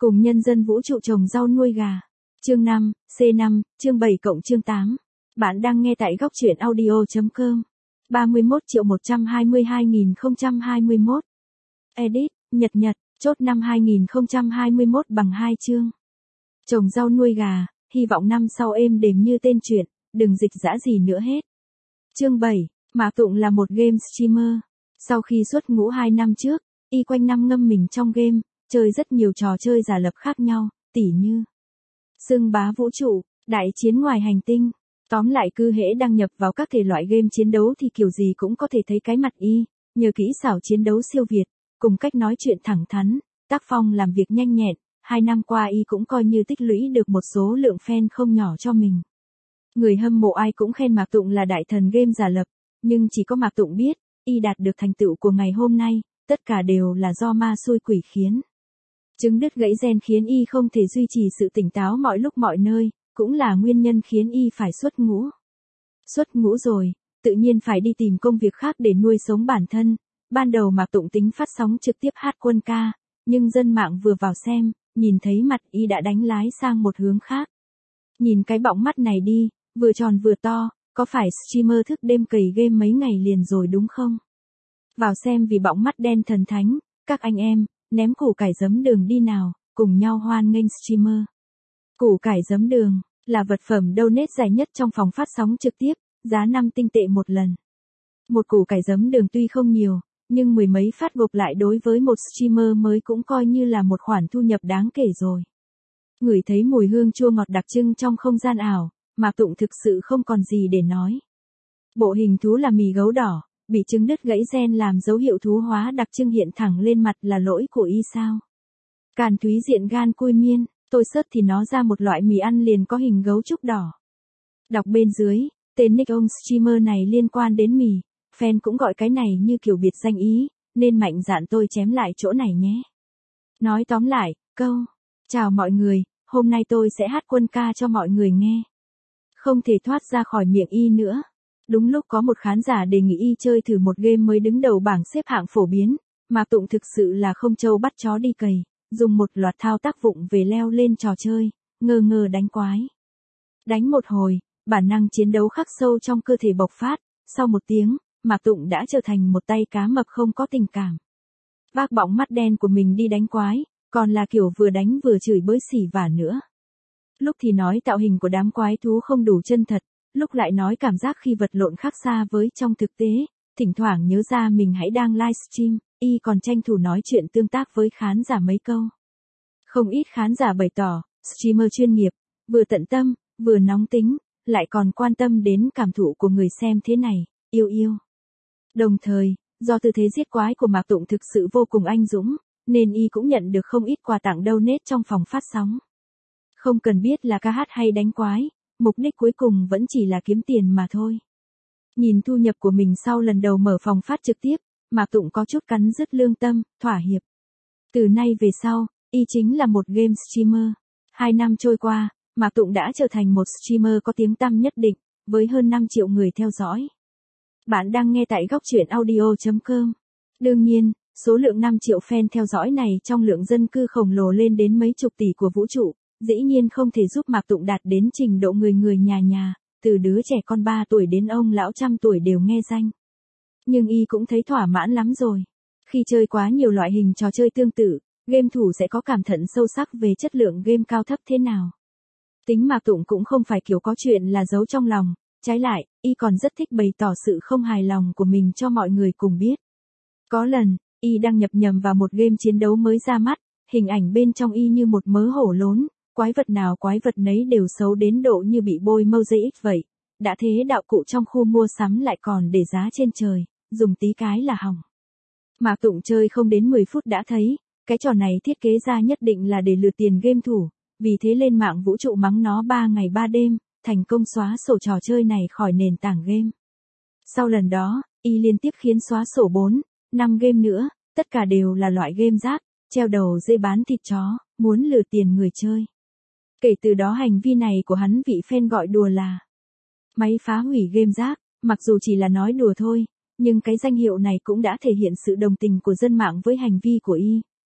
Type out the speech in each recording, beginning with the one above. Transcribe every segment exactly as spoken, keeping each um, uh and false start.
Cùng nhân dân vũ trụ trồng rau nuôi gà. Chương năm, C năm, chương bảy cộng chương tám. Bạn đang nghe tại góc truyện audio chấm com. ba mươi mốt triệu một trăm hai mươi hai nghìn không trăm hai mươi mốt. Edit, Nhật Nhật, chốt năm hai nghìn không trăm hai mươi mốt bằng hai chương. Trồng rau nuôi gà, hy vọng năm sau êm đềm như tên truyện, đừng dịch dã gì nữa hết. Chương bảy, Mạc Tụng là một game streamer. Sau khi xuất ngũ hai năm trước, y quanh năm ngâm mình trong game, chơi rất nhiều trò chơi giả lập khác nhau, tỉ như xưng bá vũ trụ, đại chiến ngoài hành tinh. Tóm lại cứ hễ đăng nhập vào các thể loại game chiến đấu thì kiểu gì cũng có thể thấy cái mặt y, nhờ kỹ xảo chiến đấu siêu việt, cùng cách nói chuyện thẳng thắn, tác phong làm việc nhanh nhẹn, hai năm qua y cũng coi như tích lũy được một số lượng fan không nhỏ cho mình. Người hâm mộ ai cũng khen Mạc Tụng là đại thần game giả lập, nhưng chỉ có Mạc Tụng biết, y đạt được thành tựu của ngày hôm nay, tất cả đều là do ma xui quỷ khiến. Chứng đứt gãy gen khiến y không thể duy trì sự tỉnh táo mọi lúc mọi nơi, cũng là nguyên nhân khiến y phải xuất ngũ. Xuất ngũ rồi, tự nhiên phải đi tìm công việc khác để nuôi sống bản thân. Ban đầu Mạc Tụng tính phát sóng trực tiếp hát quân ca, nhưng dân mạng vừa vào xem, nhìn thấy mặt y đã đánh lái sang một hướng khác. Nhìn cái bọng mắt này đi, vừa tròn vừa to, có phải streamer thức đêm cày game mấy ngày liền rồi đúng không? Vào xem vì bọng mắt đen thần thánh, các anh em, ném củ cải giấm đường đi nào, cùng nhau hoan nghênh streamer. Củ cải giấm đường là vật phẩm donate dài nhất trong phòng phát sóng trực tiếp, giá năm tinh tệ một lần. Một củ cải giấm đường tuy không nhiều, nhưng mười mấy phát gộp lại đối với một streamer mới cũng coi như là một khoản thu nhập đáng kể rồi. Ngửi thấy mùi hương chua ngọt đặc trưng trong không gian ảo, Mạc Tụng thực sự không còn gì để nói. Bộ hình thú là mì gấu đỏ, bị trứng đứt gãy gen làm dấu hiệu thú hóa đặc trưng hiện thẳng lên mặt là lỗi của y sao? Càn Thúy diện gan cui miên, tôi search thì nó ra một loại mì ăn liền có hình gấu trúc đỏ. Đọc bên dưới, tên nick ông streamer này liên quan đến mì, fan cũng gọi cái này như kiểu biệt danh ý, nên mạnh dạn tôi chém lại chỗ này nhé. Nói tóm lại, câu, chào mọi người, hôm nay tôi sẽ hát quân ca cho mọi người nghe. Không thể thoát ra khỏi miệng y nữa. Đúng lúc có một khán giả đề nghị y chơi thử một game mới đứng đầu bảng xếp hạng phổ biến, Mạc Tụng thực sự là không trâu bắt chó đi cày, dùng một loạt thao tác vụng về leo lên trò chơi, ngơ ngơ đánh quái. Đánh một hồi, bản năng chiến đấu khắc sâu trong cơ thể bộc phát, sau một tiếng, Mạc Tụng đã trở thành một tay cá mập không có tình cảm. Vác bọng mắt đen của mình đi đánh quái, còn là kiểu vừa đánh vừa chửi bới xỉ vả nữa. Lúc thì nói tạo hình của đám quái thú không đủ chân thật, lúc lại nói cảm giác khi vật lộn khác xa với trong thực tế, thỉnh thoảng nhớ ra mình hãy đang livestream, y còn tranh thủ nói chuyện tương tác với khán giả mấy câu. Không ít khán giả bày tỏ, streamer chuyên nghiệp, vừa tận tâm, vừa nóng tính, lại còn quan tâm đến cảm thụ của người xem thế này, yêu yêu. Đồng thời, do tư thế giết quái của Mạc Tụng thực sự vô cùng anh dũng, nên y cũng nhận được không ít quà tặng donate trong phòng phát sóng. Không cần biết là ca hát hay đánh quái, mục đích cuối cùng vẫn chỉ là kiếm tiền mà thôi. Nhìn thu nhập của mình sau lần đầu mở phòng phát trực tiếp, Mạc Tụng có chút cắn rứt lương tâm, thỏa hiệp. Từ nay về sau, y chính là một game streamer. Hai năm trôi qua, Mạc Tụng đã trở thành một streamer có tiếng tăm nhất định, với hơn năm triệu người theo dõi. Bạn đang nghe tại góc truyện audio chấm com. Đương nhiên, số lượng năm triệu fan theo dõi này trong lượng dân cư khổng lồ lên đến mấy chục tỷ của vũ trụ, dĩ nhiên không thể giúp Mạc Tụng đạt đến trình độ người người nhà nhà, từ đứa trẻ con ba tuổi đến ông lão trăm tuổi đều nghe danh. Nhưng y cũng thấy thỏa mãn lắm rồi. Khi chơi quá nhiều loại hình trò chơi tương tự, game thủ sẽ có cảm thận sâu sắc về chất lượng game cao thấp thế nào. Tính Mạc Tụng cũng không phải kiểu có chuyện là giấu trong lòng, trái lại, y còn rất thích bày tỏ sự không hài lòng của mình cho mọi người cùng biết. Có lần, y đăng nhập nhầm vào một game chiến đấu mới ra mắt, hình ảnh bên trong y như một mớ hổ lốn, quái vật nào quái vật nấy đều xấu đến độ như bị bôi mosaic vậy. Đã thế đạo cụ trong khu mua sắm lại còn để giá trên trời, dùng tí cái là hỏng. Mạc Tụng chơi không đến mười phút đã thấy, cái trò này thiết kế ra nhất định là để lừa tiền game thủ, vì thế lên mạng vũ trụ mắng nó ba ngày ba đêm, thành công xóa sổ trò chơi này khỏi nền tảng game. Sau lần đó, y liên tiếp khiến xóa sổ bốn, năm game nữa, tất cả đều là loại game rác, treo đầu dê bán thịt chó, muốn lừa tiền người chơi. Kể từ đó hành vi này của hắn vị fan gọi đùa là máy phá hủy game rác, mặc dù chỉ là nói đùa thôi, nhưng cái danh hiệu này cũng đã thể hiện sự đồng tình của dân mạng với hành vi của y.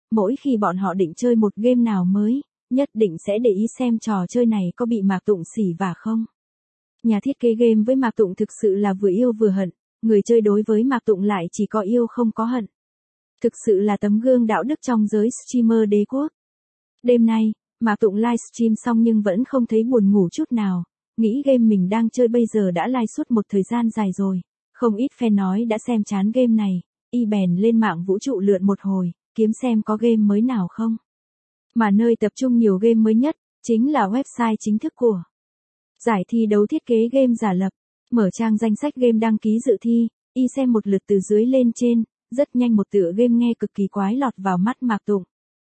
mỗi khi bọn họ định chơi một game nào mới, nhất định sẽ để ý xem trò chơi này có bị Mạc Tụng xỉ vả không. Nhà thiết kế game với Mạc Tụng thực sự là vừa yêu vừa hận, người chơi đối với Mạc Tụng lại chỉ có yêu không có hận. Thực sự là tấm gương đạo đức trong giới streamer đế quốc. Đêm nay, Mạc Tụng livestream xong nhưng vẫn không thấy buồn ngủ chút nào, nghĩ game mình đang chơi bây giờ đã live suốt một thời gian dài rồi, không ít fan nói đã xem chán game này, y bèn lên mạng vũ trụ lượn một hồi, kiếm xem có game mới nào không. Mà nơi tập trung nhiều game mới nhất, chính là website chính thức của giải thi đấu thiết kế game giả lập. Mở trang danh sách game đăng ký dự thi, y xem một lượt từ dưới lên trên, rất nhanh một tựa game nghe cực kỳ quái lọt vào mắt Mạc Tụng.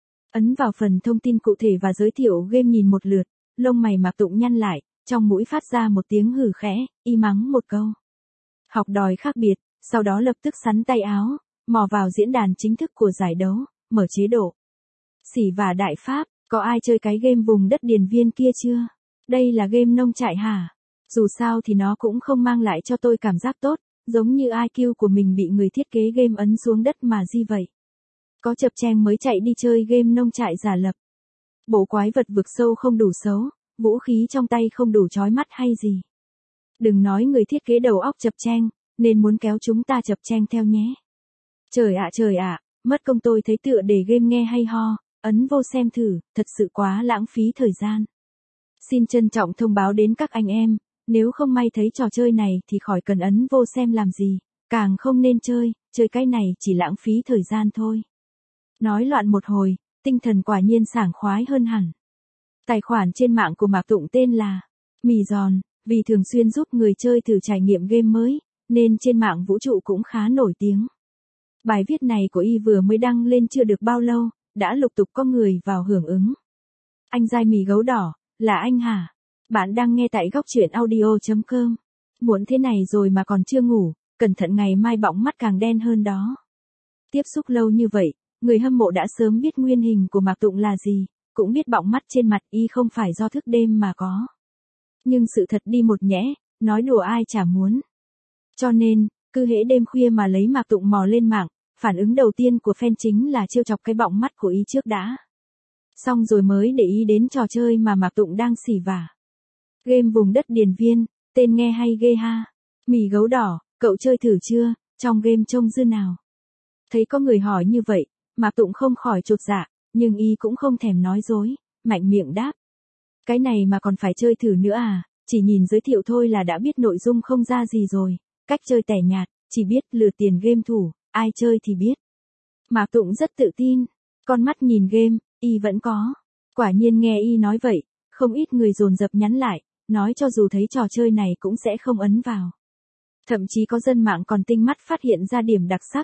Ấn vào phần thông tin cụ thể và giới thiệu game nhìn một lượt, lông mày Mạc Tụng nhăn lại, trong mũi phát ra một tiếng hừ khẽ, y mắng một câu. Học đòi khác biệt, sau đó lập tức xắn tay áo, mò vào diễn đàn chính thức của giải đấu, mở chế độ xỉ vả đại pháp, có ai chơi cái game vùng đất điền viên kia chưa? Đây là game nông trại hả? Dù sao thì nó cũng không mang lại cho tôi cảm giác tốt, giống như i kiu của mình bị người thiết kế game ấn xuống đất mà gì vậy. Có chập cheng mới chạy đi chơi game nông trại giả lập. Bộ quái vật vực sâu không đủ xấu, vũ khí trong tay không đủ chói mắt hay gì. Đừng nói người thiết kế đầu óc chập cheng, nên muốn kéo chúng ta chập cheng theo nhé. Trời ạ trời ạ, mất công tôi thấy tựa đề game nghe hay ho, ấn vô xem thử, thật sự quá lãng phí thời gian. Xin trân trọng thông báo đến các anh em, nếu không may thấy trò chơi này thì khỏi cần ấn vô xem làm gì, càng không nên chơi, chơi cái này chỉ lãng phí thời gian thôi. Nói loạn một hồi, tinh thần quả nhiên sảng khoái hơn hẳn. Tài khoản trên mạng của Mạc Tụng tên là Mì Giòn, vì thường xuyên giúp người chơi thử trải nghiệm game mới, nên trên mạng vũ trụ cũng khá nổi tiếng. Bài viết này của y vừa mới đăng lên chưa được bao lâu, đã lục tục có người vào hưởng ứng. Anh Giai Mì Gấu Đỏ, là anh hả? Bạn đang nghe tại góc truyện audio chấm com. Muộn thế này rồi mà còn chưa ngủ, cẩn thận ngày mai bọng mắt càng đen hơn đó. Tiếp xúc lâu như vậy, người hâm mộ đã sớm biết nguyên hình của Mạc Tụng là gì, cũng biết bọng mắt trên mặt y không phải do thức đêm mà có. Nhưng sự thật đi một nhẽ, nói đùa ai chả muốn. Cho nên, cứ hễ đêm khuya mà lấy Mạc Tụng mò lên mạng, phản ứng đầu tiên của fan chính là trêu chọc cái bọng mắt của y trước đã. Xong rồi mới để ý đến trò chơi mà Mạc Tụng đang xỉ vả. Game vùng đất điền viên, tên nghe hay ghê ha. Mì Gấu Đỏ, cậu chơi thử chưa, trong game trông dư nào? Thấy có người hỏi như vậy, Mạc Tụng không khỏi chột dạ, nhưng y cũng không thèm nói dối, mạnh miệng đáp. Cái này mà còn phải chơi thử nữa à, chỉ nhìn giới thiệu thôi là đã biết nội dung không ra gì rồi, cách chơi tẻ nhạt, chỉ biết lừa tiền game thủ, ai chơi thì biết. Mạc Tụng rất tự tin, con mắt nhìn game, y vẫn có. Quả nhiên nghe y nói vậy, không ít người dồn dập nhắn lại, nói cho dù thấy trò chơi này cũng sẽ không ấn vào. Thậm chí có dân mạng còn tinh mắt phát hiện ra điểm đặc sắc.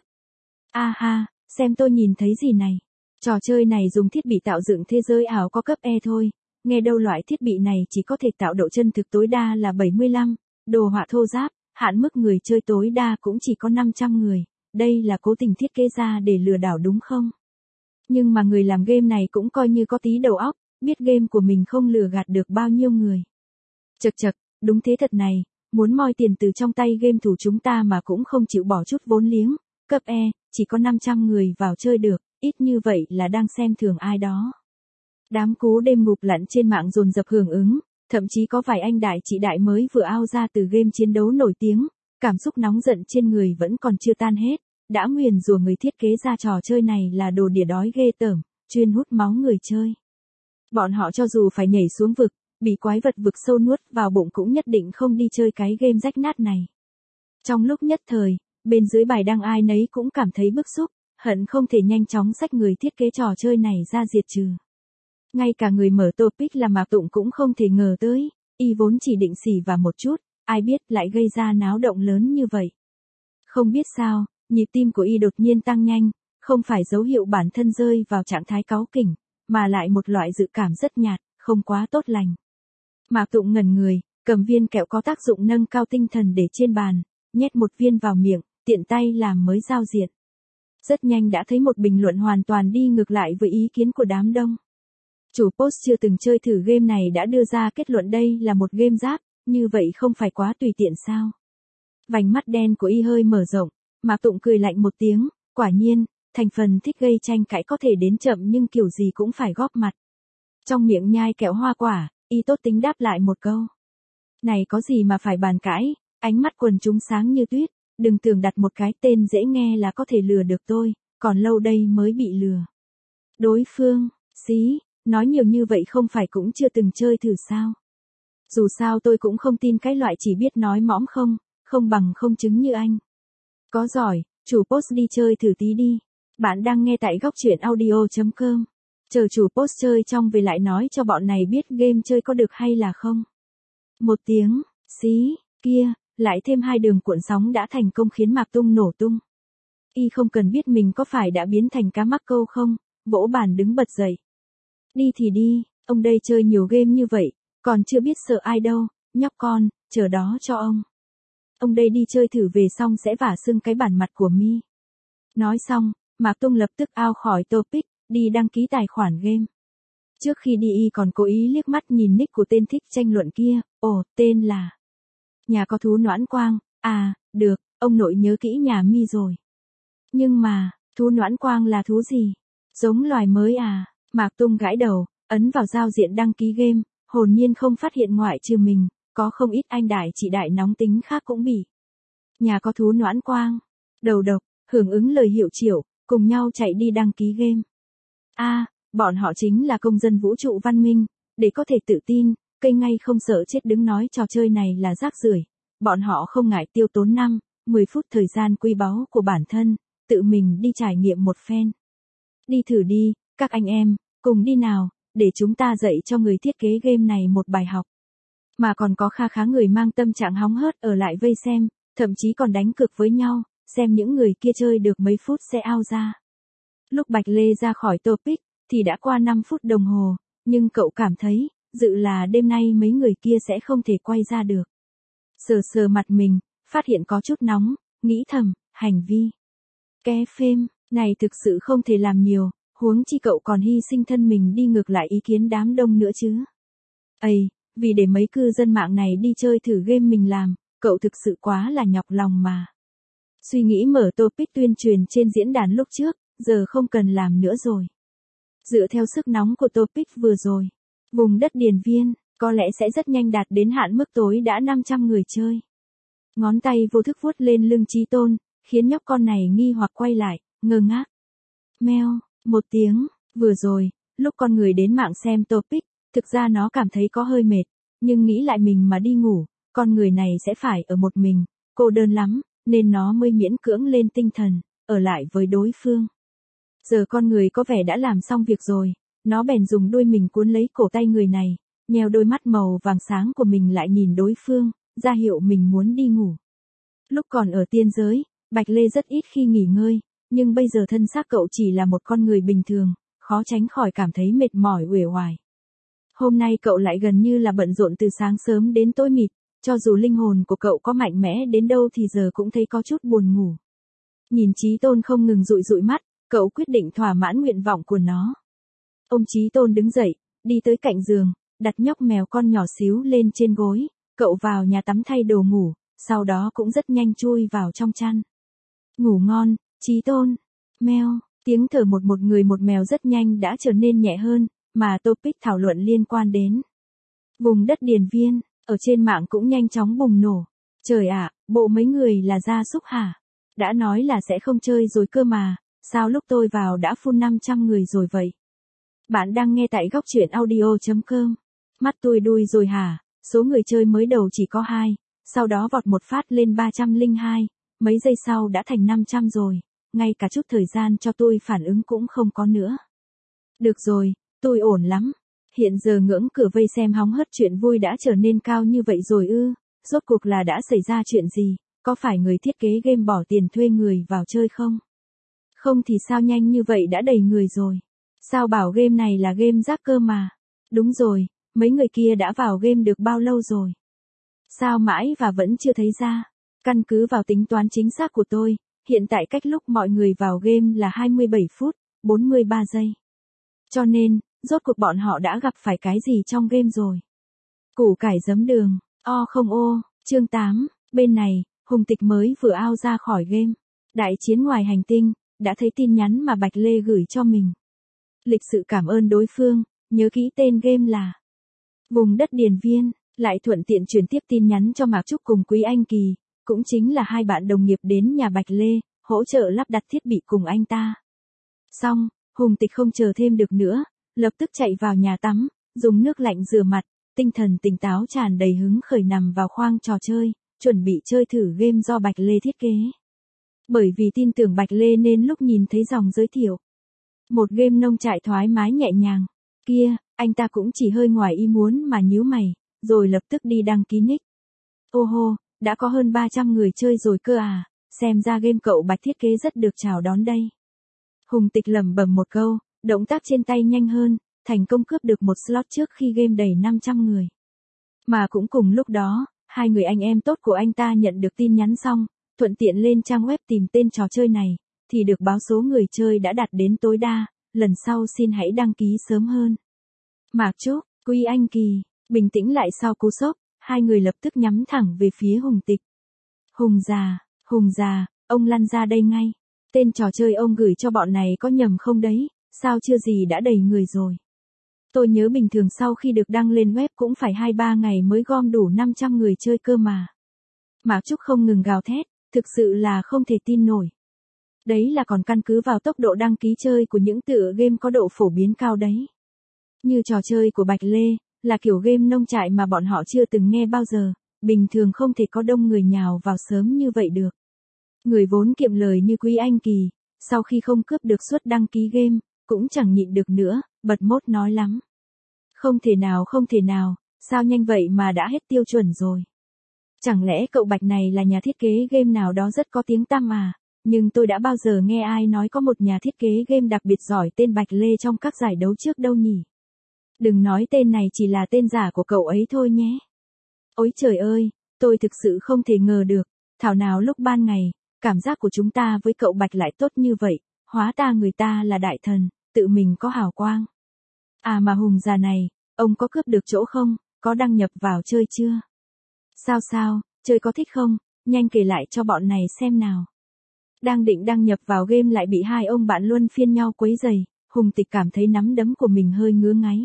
A ha, xem tôi nhìn thấy gì này. Trò chơi này dùng thiết bị tạo dựng thế giới ảo có cấp E thôi, nghe đâu loại thiết bị này chỉ có thể tạo độ chân thực tối đa là bảy mươi lăm, đồ họa thô ráp, hạn mức người chơi tối đa cũng chỉ có năm trăm người, đây là cố tình thiết kế ra để lừa đảo đúng không? Nhưng mà người làm game này cũng coi như có tí đầu óc, biết game của mình không lừa gạt được bao nhiêu người. Chật chật, đúng thế thật này, muốn moi tiền từ trong tay game thủ chúng ta mà cũng không chịu bỏ chút vốn liếng, cấp E, chỉ có năm trăm người vào chơi được, ít như vậy là đang xem thường ai đó. Đám cú đêm ngục lặn trên mạng dồn dập hưởng ứng, thậm chí có vài anh đại chị đại mới vừa ao ra từ game chiến đấu nổi tiếng, cảm xúc nóng giận trên người vẫn còn chưa tan hết, đã nguyền rủa người thiết kế ra trò chơi này là đồ đỉa đói ghê tởm, chuyên hút máu người chơi. Bọn họ cho dù phải nhảy xuống vực, bị quái vật vực sâu nuốt vào bụng cũng nhất định không đi chơi cái game rách nát này. Trong lúc nhất thời, bên dưới bài đăng ai nấy cũng cảm thấy bức xúc, hận không thể nhanh chóng xách người thiết kế trò chơi này ra diệt trừ. Ngay cả người mở topic là Mạc Tụng cũng không thể ngờ tới, y vốn chỉ định xỉ và một chút, ai biết lại gây ra náo động lớn như vậy. Không biết sao, nhịp tim của y đột nhiên tăng nhanh, không phải dấu hiệu bản thân rơi vào trạng thái cáu kỉnh, mà lại một loại dự cảm rất nhạt, không quá tốt lành. Mạc Tụng ngẩn người, cầm viên kẹo có tác dụng nâng cao tinh thần để trên bàn, nhét một viên vào miệng, tiện tay làm mới giao diện. Rất nhanh đã thấy một bình luận hoàn toàn đi ngược lại với ý kiến của đám đông. Chủ post chưa từng chơi thử game này đã đưa ra kết luận đây là một game giáp, như vậy không phải quá tùy tiện sao? Vành mắt đen của y hơi mở rộng, Mạc Tụng cười lạnh một tiếng, quả nhiên, thành phần thích gây tranh cãi có thể đến chậm nhưng kiểu gì cũng phải góp mặt. Trong miệng nhai kẹo hoa quả, y tốt tính đáp lại một câu. Này có gì mà phải bàn cãi, ánh mắt quần chúng sáng như tuyết, đừng tưởng đặt một cái tên dễ nghe là có thể lừa được tôi, còn lâu đây mới bị lừa. Đối phương, xí, nói nhiều như vậy không phải cũng chưa từng chơi thử sao. Dù sao tôi cũng không tin cái loại chỉ biết nói mõm không, không bằng không chứng như anh. Có giỏi, chủ post đi chơi thử tí đi. Bạn đang nghe tại góc truyện audio.com. Chờ chủ post chơi trong về lại nói cho bọn này biết game chơi có được hay là không. Một tiếng, xí, kia, lại thêm hai đường cuộn sóng đã thành công khiến Mạc Tung nổ tung. Y không cần biết mình có phải đã biến thành cá mắc câu không, vỗ bàn đứng bật dậy. Đi thì đi, ông đây chơi nhiều game như vậy, còn chưa biết sợ ai đâu, nhóc con, chờ đó cho ông. Ông đây đi chơi thử về xong sẽ vả sưng cái bản mặt của mi. Nói xong, Mạc Tung lập tức out khỏi topic, đi đăng ký tài khoản game. Trước khi đi y còn cố ý liếc mắt nhìn nick của tên thích tranh luận kia, ồ, tên là Nhà có thú Noãn Quang, à, được, ông nội nhớ kỹ nhà mi rồi. Nhưng mà, thú Noãn Quang là thú gì? Giống loài mới à? Mạc Tung gãi đầu, ấn vào giao diện đăng ký game, hồn nhiên không phát hiện ngoại trừ mình, có không ít anh đại chị đại nóng tính khác cũng bị. Nhà có thú Noãn Quang, đầu độc, hưởng ứng lời hiệu triệu, cùng nhau chạy đi đăng ký game. A, à, bọn họ chính là công dân vũ trụ văn minh, để có thể tự tin, cây ngay không sợ chết đứng nói trò chơi này là rác rưởi. Bọn họ không ngại tiêu tốn năm, mười phút thời gian quý báu của bản thân, tự mình đi trải nghiệm một phen. Đi thử đi, các anh em, cùng đi nào, để chúng ta dạy cho người thiết kế game này một bài học. Mà còn có kha khá người mang tâm trạng hóng hớt ở lại vây xem, thậm chí còn đánh cược với nhau, xem những người kia chơi được mấy phút sẽ out ra. Lúc Bạch Lê ra khỏi topic, thì đã qua năm phút đồng hồ, nhưng cậu cảm thấy, dự là đêm nay mấy người kia sẽ không thể quay ra được. Sờ sờ mặt mình, phát hiện có chút nóng, nghĩ thầm, hành vi ké phêm, này thực sự không thể làm nhiều, huống chi cậu còn hy sinh thân mình đi ngược lại ý kiến đám đông nữa chứ. Ây, vì để mấy cư dân mạng này đi chơi thử game mình làm, cậu thực sự quá là nhọc lòng mà. Suy nghĩ mở topic tuyên truyền trên diễn đàn lúc trước, giờ không cần làm nữa rồi. Dựa theo sức nóng của topic vừa rồi, vùng đất Điền Viên, có lẽ sẽ rất nhanh đạt đến hạn mức tối đã năm trăm người chơi. Ngón tay vô thức vuốt lên lưng Chí Tôn, khiến nhóc con này nghi hoặc quay lại, ngơ ngác. Meo, một tiếng, vừa rồi, lúc con người đến mạng xem topic, thực ra nó cảm thấy có hơi mệt, nhưng nghĩ lại mình mà đi ngủ, con người này sẽ phải ở một mình, cô đơn lắm, nên nó mới miễn cưỡng lên tinh thần, ở lại với đối phương. Giờ con người có vẻ đã làm xong việc rồi, nó bèn dùng đuôi mình cuốn lấy cổ tay người này, nheo đôi mắt màu vàng sáng của mình lại nhìn đối phương, ra hiệu mình muốn đi ngủ. Lúc còn ở tiên giới, Bạch Lê rất ít khi nghỉ ngơi, nhưng bây giờ thân xác cậu chỉ là một con người bình thường, khó tránh khỏi cảm thấy mệt mỏi uể oải. Hôm nay cậu lại gần như là bận rộn từ sáng sớm đến tối mịt, cho dù linh hồn của cậu có mạnh mẽ đến đâu thì giờ cũng thấy có chút buồn ngủ. Nhìn Chí Tôn không ngừng dụi dụi mắt, cậu quyết định thỏa mãn nguyện vọng của nó. Ông Chí Tôn đứng dậy, đi tới cạnh giường, đặt nhóc mèo con nhỏ xíu lên trên gối, cậu vào nhà tắm thay đồ ngủ, sau đó cũng rất nhanh chui vào trong chăn. Ngủ ngon, Chí Tôn. Meo, tiếng thở một một người một mèo rất nhanh đã trở nên nhẹ hơn, mà topic thảo luận liên quan đến vùng đất Điền Viên, ở trên mạng cũng nhanh chóng bùng nổ. Trời ạ, bộ mấy người là gia súc hả? Đã nói là sẽ không chơi rồi cơ mà, sao lúc tôi vào đã full năm trăm người rồi vậy? Bạn đang nghe tại góc truyện audio.com. Mắt tôi đuôi rồi hả? Số người chơi mới đầu chỉ có hai, sau đó vọt một phát lên ba trăm lẻ hai, mấy giây sau đã thành năm trăm rồi, ngay cả chút thời gian cho tôi phản ứng cũng không có nữa. Được rồi, tôi ổn lắm. Hiện giờ ngưỡng cửa vây xem hóng hớt chuyện vui đã trở nên cao như vậy rồi ư, rốt cuộc là đã xảy ra chuyện gì, có phải người thiết kế game bỏ tiền thuê người vào chơi không? Không thì sao nhanh như vậy đã đầy người rồi? Sao bảo game này là game rác cơ mà? Đúng rồi, mấy người kia đã vào game được bao lâu rồi? Sao mãi và vẫn chưa thấy ra? Căn cứ vào tính toán chính xác của tôi, hiện tại cách lúc mọi người vào game là hai mươi bảy phút, bốn mươi ba giây. Cho nên, rốt cuộc bọn họ đã gặp phải cái gì trong game rồi? Củ cải giấm đường, o không ô, chương tám, bên này, hùng tịch mới vừa out ra khỏi game. Đại chiến ngoài hành tinh, đã thấy tin nhắn mà Bạch Lê gửi cho mình. Lịch sự cảm ơn đối phương, nhớ kỹ tên game là Vùng đất Điền Viên, lại thuận tiện chuyển tiếp tin nhắn cho Mạc Trúc cùng Quý Anh Kỳ, cũng chính là hai bạn đồng nghiệp đến nhà Bạch Lê, hỗ trợ lắp đặt thiết bị cùng anh ta. Xong, Hùng Tịch không chờ thêm được nữa, lập tức chạy vào nhà tắm, dùng nước lạnh rửa mặt, tinh thần tỉnh táo tràn đầy hứng khởi nằm vào khoang trò chơi, chuẩn bị chơi thử game do Bạch Lê thiết kế. Bởi vì tin tưởng Bạch Lê nên lúc nhìn thấy dòng giới thiệu, một game nông trại thoải mái nhẹ nhàng, kia, anh ta cũng chỉ hơi ngoài ý muốn mà nhíu mày, rồi lập tức đi đăng ký nick. Ô hô, đã có hơn ba trăm người chơi rồi cơ à, xem ra game cậu Bạch thiết kế rất được chào đón đây. Hùng Tịch lẩm bẩm một câu, động tác trên tay nhanh hơn, thành công cướp được một slot trước khi game đầy năm trăm người. Mà cũng cùng lúc đó, hai người anh em tốt của anh ta nhận được tin nhắn xong, thuận tiện lên trang web tìm tên trò chơi này, thì được báo số người chơi đã đạt đến tối đa, lần sau xin hãy đăng ký sớm hơn. Mạc Trúc, Quý Anh Kỳ, bình tĩnh lại sau cú sốc, hai người lập tức nhắm thẳng về phía Hùng Tịch. Hùng già, Hùng già, ông lăn ra đây ngay. Tên trò chơi ông gửi cho bọn này có nhầm không đấy, sao chưa gì đã đầy người rồi. Tôi nhớ bình thường sau khi được đăng lên web cũng phải hai ba ngày mới gom đủ năm trăm người chơi cơ mà. Mạc Trúc không ngừng gào thét, thực sự là không thể tin nổi. Đấy là còn căn cứ vào tốc độ đăng ký chơi của những tựa game có độ phổ biến cao đấy. Như trò chơi của Bạch Lê, là kiểu game nông trại mà bọn họ chưa từng nghe bao giờ, bình thường không thể có đông người nhào vào sớm như vậy được. Người vốn kiệm lời như Quý Anh Kỳ, sau khi không cướp được suất đăng ký game, cũng chẳng nhịn được nữa, bật mốt nói lắm. Không thể nào không thể nào, sao nhanh vậy mà đã hết tiêu chuẩn rồi. Chẳng lẽ cậu Bạch này là nhà thiết kế game nào đó rất có tiếng tăm à, nhưng tôi đã bao giờ nghe ai nói có một nhà thiết kế game đặc biệt giỏi tên Bạch Lê trong các giải đấu trước đâu nhỉ. Đừng nói tên này chỉ là tên giả của cậu ấy thôi nhé. Ôi trời ơi, tôi thực sự không thể ngờ được, thảo nào lúc ban ngày, cảm giác của chúng ta với cậu Bạch lại tốt như vậy, hóa ta người ta là đại thần, tự mình có hào quang. À mà Hùng già này, ông có cướp được chỗ không, có đăng nhập vào chơi chưa? Sao sao, chơi có thích không, nhanh kể lại cho bọn này xem nào. Đang định đăng nhập vào game lại bị hai ông bạn luân phiên nhau quấy rầy, Hùng Tịch cảm thấy nắm đấm của mình hơi ngứa ngáy.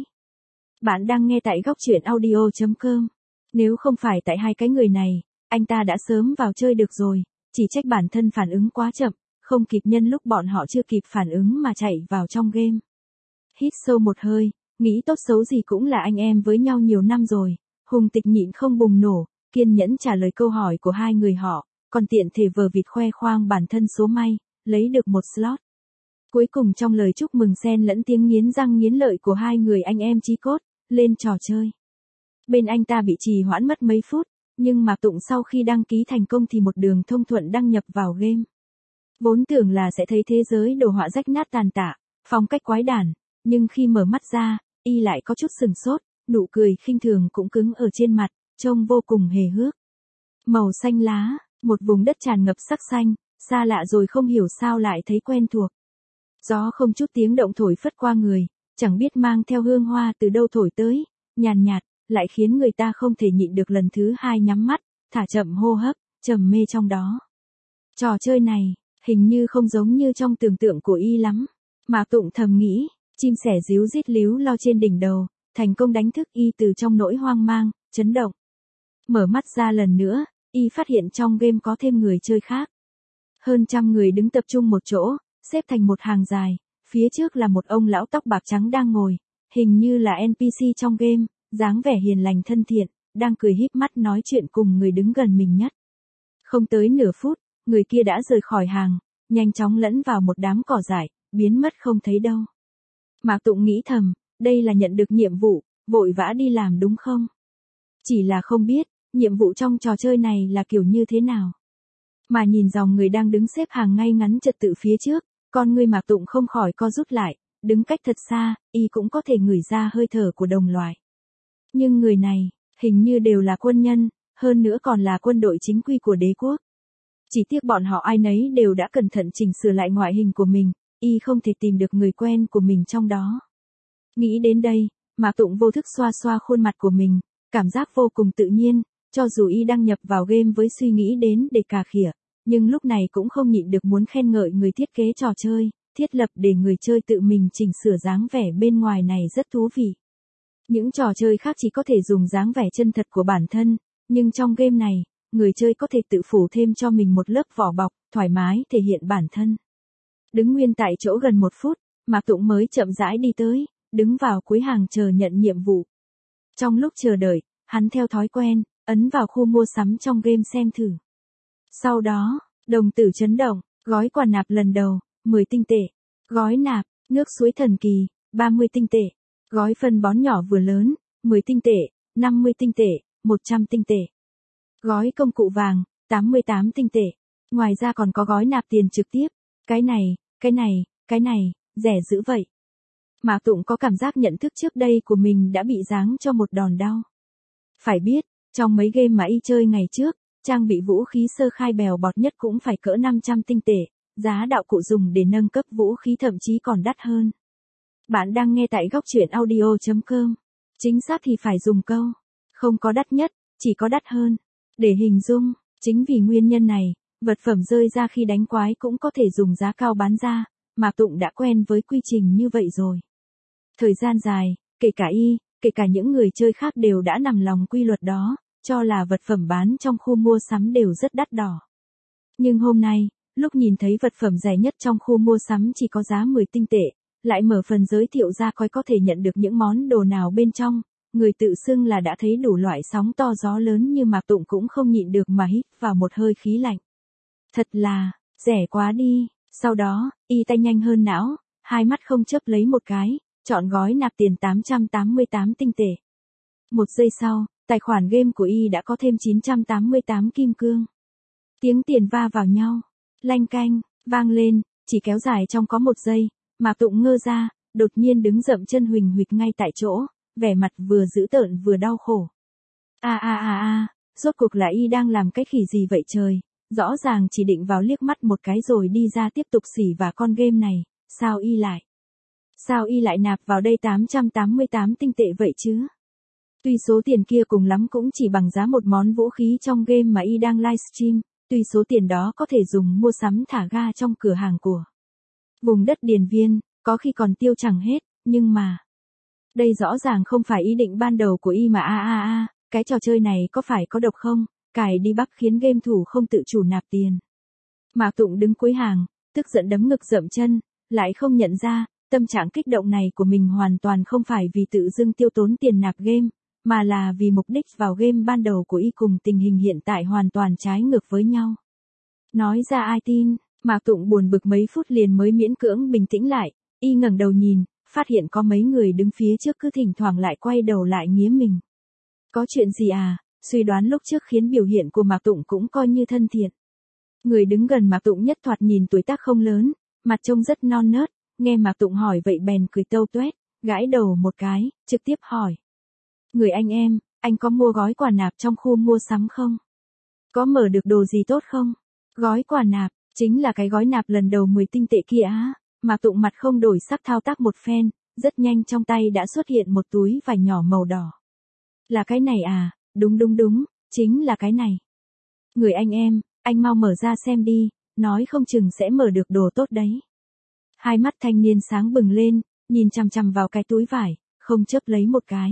Bạn đang nghe tại góc truyện audio chấm com. Nếu không phải tại hai cái người này, anh ta đã sớm vào chơi được rồi, chỉ trách bản thân phản ứng quá chậm, không kịp nhân lúc bọn họ chưa kịp phản ứng mà chạy vào trong game. Hít sâu một hơi, nghĩ tốt xấu gì cũng là anh em với nhau nhiều năm rồi, Hùng Tịch nhịn không bùng nổ, kiên nhẫn trả lời câu hỏi của hai người họ, còn tiện thể vờ vịt khoe khoang bản thân số may, lấy được một slot. Cuối cùng trong lời chúc mừng xen lẫn tiếng nghiến răng nghiến lợi của hai người anh em chí cốt, lên trò chơi. Bên anh ta bị trì hoãn mất mấy phút, nhưng Mạc Tụng sau khi đăng ký thành công thì một đường thông thuận đăng nhập vào game. Vốn tưởng là sẽ thấy thế giới đồ họa rách nát tàn tạ, phong cách quái đản, nhưng khi mở mắt ra, y lại có chút sừng sốt, nụ cười khinh thường cũng cứng ở trên mặt, trông vô cùng hề hước. Màu xanh lá, một vùng đất tràn ngập sắc xanh, xa lạ rồi không hiểu sao lại thấy quen thuộc. Gió không chút tiếng động thổi phất qua người, chẳng biết mang theo hương hoa từ đâu thổi tới, nhàn nhạt, lại khiến người ta không thể nhịn được lần thứ hai nhắm mắt, thả chậm hô hấp, trầm mê trong đó. Trò chơi này, hình như không giống như trong tưởng tượng của y lắm. Mạc Tụng thầm nghĩ, chim sẻ ríu rít líu lo trên đỉnh đầu, thành công đánh thức y từ trong nỗi hoang mang, chấn động. Mở mắt ra lần nữa, y phát hiện trong game có thêm người chơi khác. Hơn trăm người đứng tập trung một chỗ, xếp thành một hàng dài, phía trước là một ông lão tóc bạc trắng đang ngồi, hình như là en pê xê trong game, dáng vẻ hiền lành thân thiện, đang cười híp mắt nói chuyện cùng người đứng gần mình nhất. Không tới nửa phút, người kia đã rời khỏi hàng, nhanh chóng lẫn vào một đám cỏ dại, biến mất không thấy đâu. Mạc Tụng nghĩ thầm, đây là nhận được nhiệm vụ, vội vã đi làm đúng không? Chỉ là không biết, nhiệm vụ trong trò chơi này là kiểu như thế nào. Mà nhìn dòng người đang đứng xếp hàng ngay ngắn trật tự phía trước, con người Mạc Tụng không khỏi co rút lại, đứng cách thật xa, y cũng có thể ngửi ra hơi thở của đồng loại. Nhưng người này, hình như đều là quân nhân, hơn nữa còn là quân đội chính quy của đế quốc. Chỉ tiếc bọn họ ai nấy đều đã cẩn thận chỉnh sửa lại ngoại hình của mình, y không thể tìm được người quen của mình trong đó. Nghĩ đến đây, Mạc Tụng vô thức xoa xoa khuôn mặt của mình, cảm giác vô cùng tự nhiên, cho dù y đăng nhập vào game với suy nghĩ đến để cà khịa, nhưng lúc này cũng không nhịn được muốn khen ngợi người thiết kế trò chơi, thiết lập để người chơi tự mình chỉnh sửa dáng vẻ bên ngoài này rất thú vị. Những trò chơi khác chỉ có thể dùng dáng vẻ chân thật của bản thân, nhưng trong game này, người chơi có thể tự phủ thêm cho mình một lớp vỏ bọc, thoải mái thể hiện bản thân. Đứng nguyên tại chỗ gần một phút, Mạc Tụng mới chậm rãi đi tới, đứng vào cuối hàng chờ nhận nhiệm vụ. Trong lúc chờ đợi, hắn theo thói quen, ấn vào khu mua sắm trong game xem thử. Sau đó, đồng tử chấn động, gói quà nạp lần đầu, mười tinh tệ. Gói nạp, nước suối thần kỳ, ba mươi tinh tệ. Gói phân bón nhỏ vừa lớn, mười tinh tệ, năm mươi tinh tệ, một trăm tinh tệ. Gói công cụ vàng, tám mươi tám tinh tệ. Ngoài ra còn có gói nạp tiền trực tiếp. Cái này, cái này, cái này, rẻ dữ vậy. Mạc Tụng có cảm giác nhận thức trước đây của mình đã bị giáng cho một đòn đau. Phải biết, trong mấy game mà y chơi ngày trước, trang bị vũ khí sơ khai bèo bọt nhất cũng phải cỡ năm trăm tinh tệ, giá đạo cụ dùng để nâng cấp vũ khí thậm chí còn đắt hơn. Bạn đang nghe tại góc truyện audio chấm com. Chính xác thì phải dùng câu, không có đắt nhất, chỉ có đắt hơn. Để hình dung, chính vì nguyên nhân này, vật phẩm rơi ra khi đánh quái cũng có thể dùng giá cao bán ra, Mạc Tụng đã quen với quy trình như vậy rồi. Thời gian dài, kể cả y, kể cả những người chơi khác đều đã nằm lòng quy luật đó, cho là vật phẩm bán trong khu mua sắm đều rất đắt đỏ. Nhưng hôm nay, lúc nhìn thấy vật phẩm rẻ nhất trong khu mua sắm chỉ có giá mười tinh tệ, lại mở phần giới thiệu ra coi có thể nhận được những món đồ nào bên trong, người tự xưng là đã thấy đủ loại sóng to gió lớn như Mạc Tụng cũng không nhịn được mà hít vào một hơi khí lạnh. Thật là, rẻ quá đi. Sau đó, y tay nhanh hơn não, hai mắt không chớp lấy một cái, chọn gói nạp tiền tám trăm tám mươi tám tinh tệ. Một giây sau, tài khoản game của y đã có thêm chín trăm tám mươi tám kim cương. Tiếng tiền va vào nhau, lanh canh, vang lên, chỉ kéo dài trong có một giây, Mạc Tụng ngơ ra, đột nhiên đứng dậm chân huỳnh huỵch ngay tại chỗ, vẻ mặt vừa dữ tợn vừa đau khổ. A a a a, rốt cuộc là y đang làm cái khỉ gì vậy trời? Rõ ràng chỉ định vào liếc mắt một cái rồi đi ra tiếp tục xỉ vả con game này, sao y lại? Sao y lại nạp vào đây tám trăm tám mươi tám tinh tệ vậy chứ? Tuy số tiền kia cùng lắm cũng chỉ bằng giá một món vũ khí trong game mà y đang livestream, tuy số tiền đó có thể dùng mua sắm thả ga trong cửa hàng của vùng đất Điền Viên, có khi còn tiêu chẳng hết, nhưng mà... Đây rõ ràng không phải ý định ban đầu của y mà a a a, cái trò chơi này có phải có độc không? Cài đi bắp khiến game thủ không tự chủ nạp tiền. Mạc Tụng đứng cuối hàng, tức giận đấm ngực dậm chân, lại không nhận ra, tâm trạng kích động này của mình hoàn toàn không phải vì tự dưng tiêu tốn tiền nạp game, mà là vì mục đích vào game ban đầu của y cùng tình hình hiện tại hoàn toàn trái ngược với nhau. Nói ra ai tin, Mạc Tụng buồn bực mấy phút liền mới miễn cưỡng bình tĩnh lại, y ngẩng đầu nhìn, phát hiện có mấy người đứng phía trước cứ thỉnh thoảng lại quay đầu lại nghía mình. Có chuyện gì à? Suy đoán lúc trước khiến biểu hiện của Mạc Tụng cũng coi như thân thiện. Người đứng gần Mạc Tụng nhất thoạt nhìn tuổi tác không lớn, mặt trông rất non nớt, nghe Mạc Tụng hỏi vậy bèn cười tâu tuét, gãi đầu một cái, trực tiếp hỏi. Người anh em, anh có mua gói quà nạp trong khu mua sắm không? Có mở được đồ gì tốt không? Gói quà nạp, chính là cái gói nạp lần đầu mười tinh tệ kia á. Mạc Tụng mặt không đổi sắc thao tác một phen, rất nhanh trong tay đã xuất hiện một túi vải nhỏ màu đỏ. Là cái này à? Đúng đúng đúng, chính là cái này. Người anh em, anh mau mở ra xem đi, nói không chừng sẽ mở được đồ tốt đấy. Hai mắt thanh niên sáng bừng lên, nhìn chằm chằm vào cái túi vải, không chớp lấy một cái.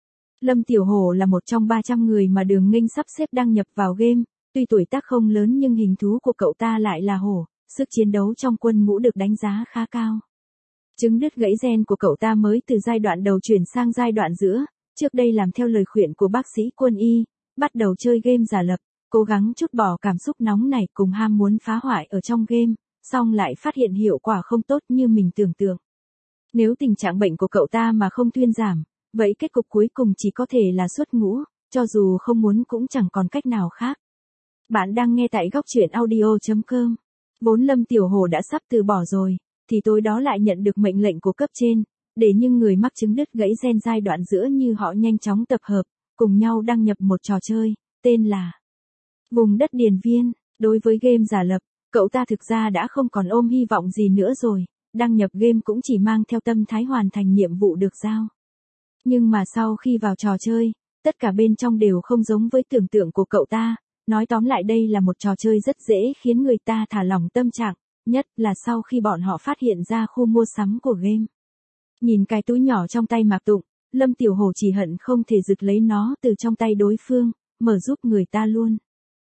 Lâm Tiểu Hổ là một trong ba trăm người mà Đường Nghênh sắp xếp đăng nhập vào game, tuy tuổi tác không lớn nhưng hình thú của cậu ta lại là hổ, sức chiến đấu trong quân ngũ được đánh giá khá cao. Chứng đứt gãy gen của cậu ta mới từ giai đoạn đầu chuyển sang giai đoạn giữa. Trước đây làm theo lời khuyên của bác sĩ quân y, bắt đầu chơi game giả lập, cố gắng trút bỏ cảm xúc nóng này cùng ham muốn phá hoại ở trong game, xong lại phát hiện hiệu quả không tốt như mình tưởng tượng. Nếu tình trạng bệnh của cậu ta mà không thuyên giảm, vậy kết cục cuối cùng chỉ có thể là xuất ngũ, cho dù không muốn cũng chẳng còn cách nào khác. Bạn đang nghe tại góc truyện audio chấm com. Vốn Lâm Tiểu Hổ đã sắp từ bỏ rồi, thì tối đó lại nhận được mệnh lệnh của cấp trên, để những người mắc chứng đứt gãy gen giai đoạn giữa như họ nhanh chóng tập hợp, cùng nhau đăng nhập một trò chơi, tên là Vùng đất Điền Viên. Đối với game giả lập, cậu ta thực ra đã không còn ôm hy vọng gì nữa rồi, đăng nhập game cũng chỉ mang theo tâm thái hoàn thành nhiệm vụ được giao. Nhưng mà sau khi vào trò chơi, tất cả bên trong đều không giống với tưởng tượng của cậu ta, Nói tóm lại đây là một trò chơi rất dễ khiến người ta thả lỏng tâm trạng, nhất là sau khi bọn họ phát hiện ra khu mua sắm của game. Nhìn cái túi nhỏ trong tay Mạc Tụng, Lâm Tiểu Hổ chỉ hận không thể giật lấy nó từ trong tay đối phương, mở giúp người ta luôn.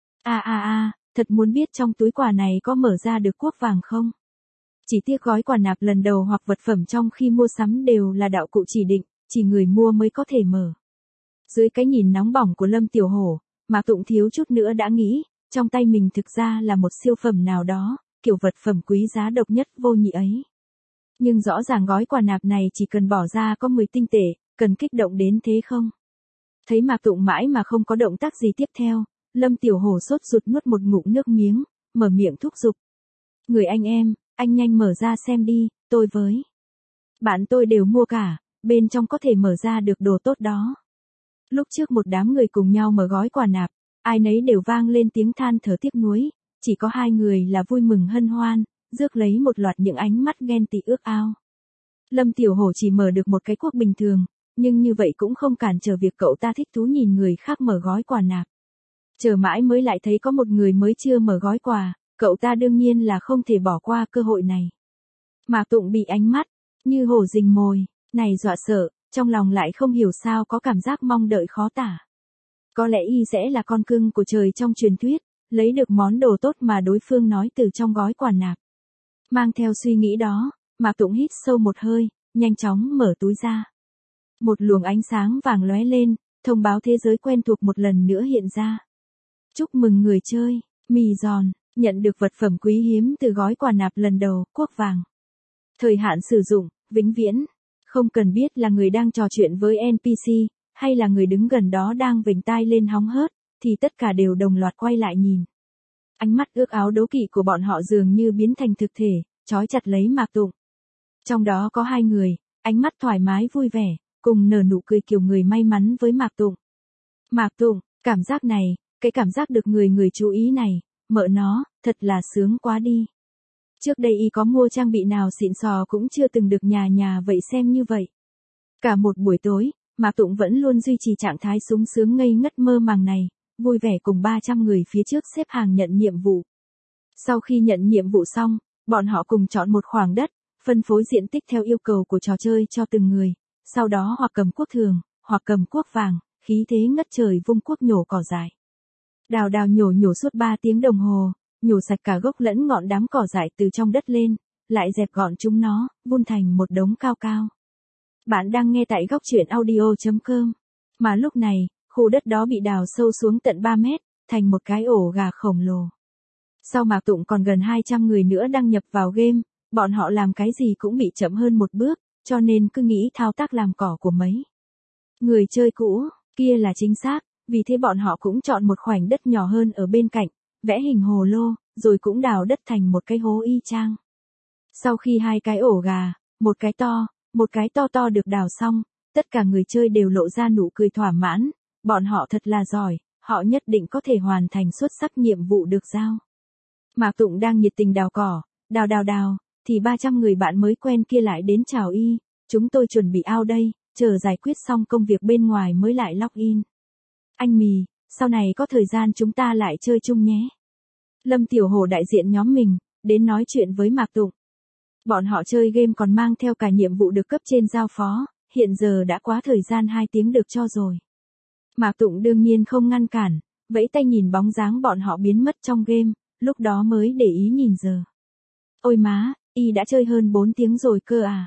A a a, thật muốn biết trong túi quà này có mở ra được cuốc vàng không? Chỉ tiếc gói quà nạp lần đầu hoặc vật phẩm trong khi mua sắm đều là đạo cụ chỉ định, chỉ người mua mới có thể mở. Dưới cái nhìn nóng bỏng của Lâm Tiểu Hổ, Mạc Tụng thiếu chút nữa đã nghĩ, trong tay mình thực ra là một siêu phẩm nào đó, kiểu vật phẩm quý giá độc nhất vô nhị ấy. Nhưng rõ ràng gói quà nạp này chỉ cần bỏ ra có mười tinh tệ, cần kích động đến thế không? Thấy Mạc Tụng mãi mà không có động tác gì tiếp theo, Lâm Tiểu Hổ sốt ruột nuốt một ngụm nước miếng, mở miệng thúc giục. Người anh em, anh nhanh mở ra xem đi, tôi với bạn tôi đều mua cả, bên trong có thể mở ra được đồ tốt đó. Lúc trước một đám người cùng nhau mở gói quà nạp, ai nấy đều vang lên tiếng than thở tiếc nuối, chỉ có hai người là vui mừng hân hoan, rước lấy một loạt những ánh mắt ghen tị ước ao. Lâm Tiểu Hổ chỉ mở được một cái cuốc bình thường, nhưng như vậy cũng không cản trở việc cậu ta thích thú nhìn người khác mở gói quà nạp. Chờ mãi mới lại thấy có một người mới chưa mở gói quà, cậu ta đương nhiên là không thể bỏ qua cơ hội này. Mạc Tụng bị ánh mắt như hổ rình mồi này dọa sợ, trong lòng lại không hiểu sao có cảm giác mong đợi khó tả. Có lẽ y sẽ là con cưng của trời trong truyền thuyết, lấy được món đồ tốt mà đối phương nói từ trong gói quà nạp. Mang theo suy nghĩ đó, Mạc Tụng hít sâu một hơi, nhanh chóng mở túi ra. Một luồng ánh sáng vàng lóe lên, thông báo thế giới quen thuộc một lần nữa hiện ra. Chúc mừng người chơi, mì giòn, nhận được vật phẩm quý hiếm từ gói quà nạp lần đầu, cuốc vàng. Thời hạn sử dụng, vĩnh viễn. Không cần biết là người đang trò chuyện với en pê xê, hay là người đứng gần đó đang vểnh tai lên hóng hớt, thì tất cả đều đồng loạt quay lại nhìn. Ánh mắt ước áo đố kỵ của bọn họ dường như biến thành thực thể, trói chặt lấy Mạc Tụng. Trong đó có hai người, ánh mắt thoải mái vui vẻ, cùng nở nụ cười kiểu người may mắn với Mạc Tụng. Mạc Tụng, cảm giác này, cái cảm giác được người người chú ý này, mợ nó, thật là sướng quá đi. Trước đây y có mua trang bị nào xịn sò cũng chưa từng được nhà nhà vậy xem như vậy. Cả một buổi tối, Mạc Tụng vẫn luôn duy trì trạng thái sung sướng ngây ngất mơ màng này, vui vẻ cùng ba trăm người phía trước xếp hàng nhận nhiệm vụ. Sau khi nhận nhiệm vụ xong, bọn họ cùng chọn một khoảng đất, phân phối diện tích theo yêu cầu của trò chơi cho từng người, sau đó hoặc cầm cuốc thường, hoặc cầm cuốc vàng, khí thế ngất trời vung cuốc nhổ cỏ dại. Đào đào nhổ nhổ suốt ba tiếng đồng hồ, nhổ sạch cả gốc lẫn ngọn đám cỏ dại từ trong đất lên, lại dẹp gọn chúng nó, vun thành một đống cao cao. Bạn đang nghe tại góc truyện audio chấm com. Mà lúc này, khu đất đó bị đào sâu xuống tận ba mét, thành một cái ổ gà khổng lồ. Sau Mạc Tụng còn gần hai trăm người nữa đăng nhập vào game, bọn họ làm cái gì cũng bị chậm hơn một bước, cho nên cứ nghĩ thao tác làm cỏ của mấy người chơi cũ, kia là chính xác, vì thế bọn họ cũng chọn một khoảnh đất nhỏ hơn ở bên cạnh, vẽ hình hồ lô, rồi cũng đào đất thành một cái hố y chang. Sau khi hai cái ổ gà, một cái to, một cái to to được đào xong, tất cả người chơi đều lộ ra nụ cười thỏa mãn, bọn họ thật là giỏi, họ nhất định có thể hoàn thành xuất sắc nhiệm vụ được giao. Mạc Tụng đang nhiệt tình đào cỏ, đào đào đào, thì ba trăm người bạn mới quen kia lại đến chào y, chúng tôi chuẩn bị out đây, chờ giải quyết xong công việc bên ngoài mới lại login. Anh Mì, sau này có thời gian chúng ta lại chơi chung nhé. Lâm Tiểu Hổ đại diện nhóm mình, đến nói chuyện với Mạc Tụng. Bọn họ chơi game còn mang theo cả nhiệm vụ được cấp trên giao phó, hiện giờ đã quá thời gian hai tiếng được cho rồi. Mạc Tụng đương nhiên không ngăn cản, vẫy tay nhìn bóng dáng bọn họ biến mất trong game, lúc đó mới để ý nhìn giờ. Ôi má, y đã chơi hơn bốn tiếng rồi cơ à.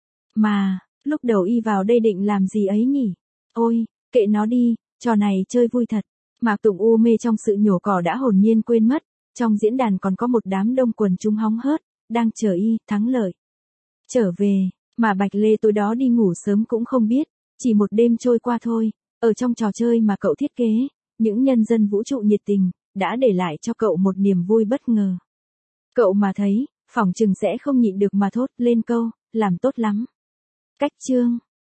Mà, lúc đầu y vào đây định làm gì ấy nhỉ? Ôi, kệ nó đi, trò này chơi vui thật. Mạc Tụng u mê trong sự nhổ cỏ đã hồn nhiên quên mất, trong diễn đàn còn có một đám đông quần chúng hóng hớt, đang chờ y thắng lợi. Trở về, mà Bạch Lê tối đó đi ngủ sớm cũng không biết, chỉ một đêm trôi qua thôi, ở trong trò chơi mà cậu thiết kế, những nhân dân vũ trụ nhiệt tình, đã để lại cho cậu một niềm vui bất ngờ. Cậu mà thấy, phỏng chừng sẽ không nhịn được mà thốt lên câu, làm tốt lắm. Cách chương